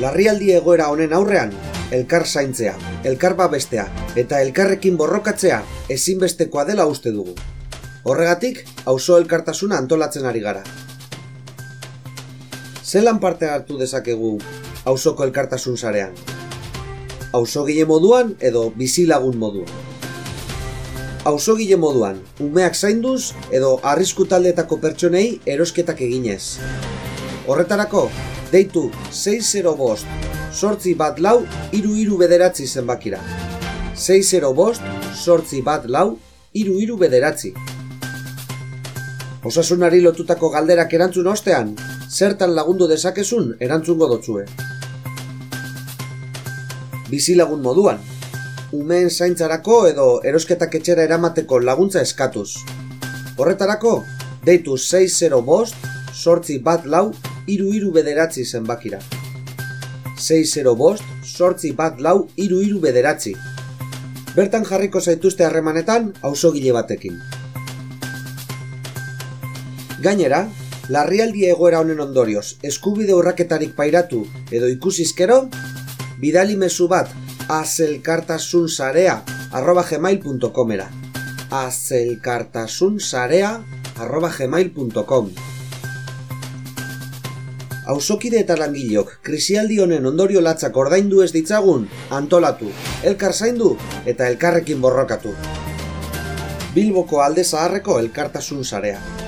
Larrialdi egoera honen aurrean, elkar zaintzea, elkar babestea eta elkarrekin borrokatzea ezinbestekoa dela uste dugu. Horregatik, auzo elkartasuna antolatzen ari gara. Zelan parte hartu dezakegu auzoko elkartasun sarean? Auzogile moduan edo bizilagun moduan? Auzogile moduan, umeak zainduz edo arrisku taldeetako pertsonei erosketak eginez. Horretarako, deitu 605-814-3399 zenbakira. 605-814-3399. Osasunari lotutako galderak erantzun ostean, zertan lagundu dezakezun erantzungo dotzue. Bizilagun moduan, umeen zaintzarako edo erosketak etxera eramateko laguntza eskatuz. Horretarako, deitu 605-814-3399 zenbakira. 605-814-3399. Bertan jarriko zaituzte harremanetan auzogile batekin. Gainera, larrialdi egoera honen ondorioz eskubide urraketarik pairatu edo ikusizkero, bidali mezu bat azelkartasunsarea@gmail.comera. azelkartasunsarea@gmail.com. Auzokide eta langileok krisialdi honen ondorio latzak ordaindu ez ditzagun, antolatu, elkar zaindu eta elkarrekin borrokatu. Bilboko Alde Zaharreko elkartasun sarea.